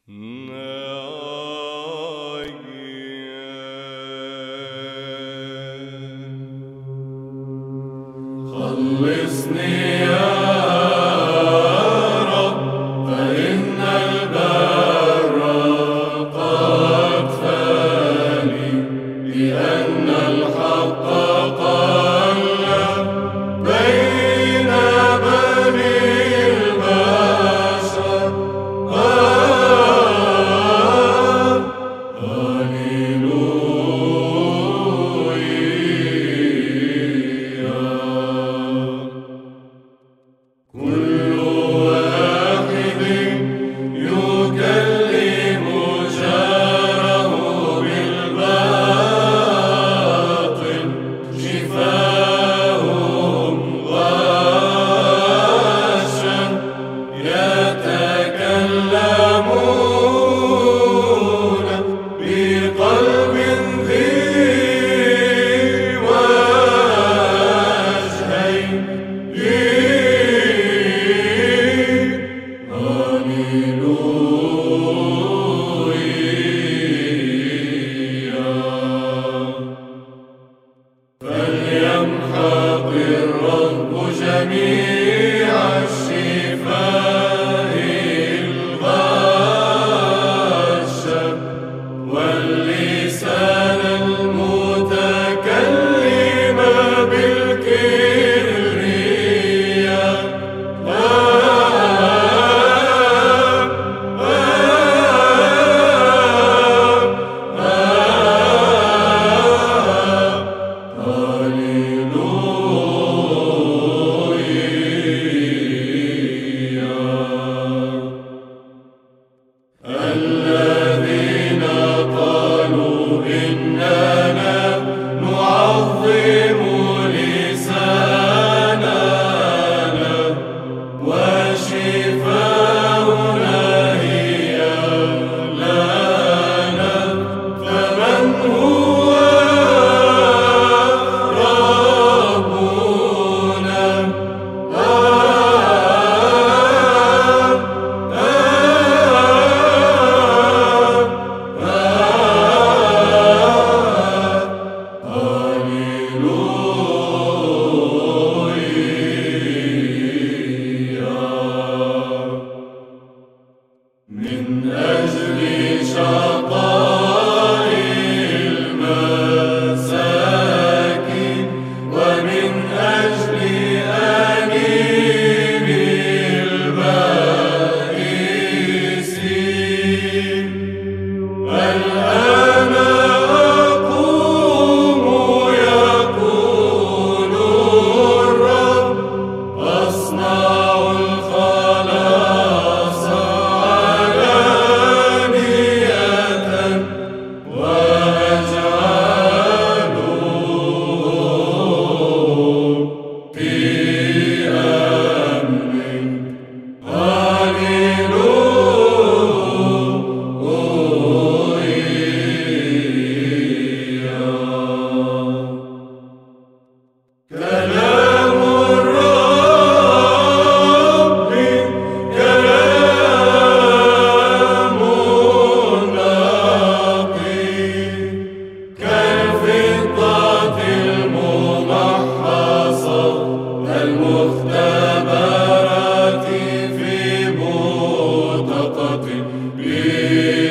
خلصني يا رب فإن البر قد فاني لأن الحق قل بين بني البشر كل واحد يكلم جاره بالباطل شفاهم غاشا يتكلمون بقلب ذي وجهين فليمحق الرب جميع الشفاء الغاشة واللسان المتكلم بالكبرياء الذين قالوا إننا نعظم لساننا وشفاؤنا هي لنا فمن هو ربنا من أجل شقاء المساكين ومن أجل أنيم البائسين الآن أقوم يقول الرب أصنع الخلاص كلام الرب كلام نقي كالفضة الممحصة المختبرة في بوتقة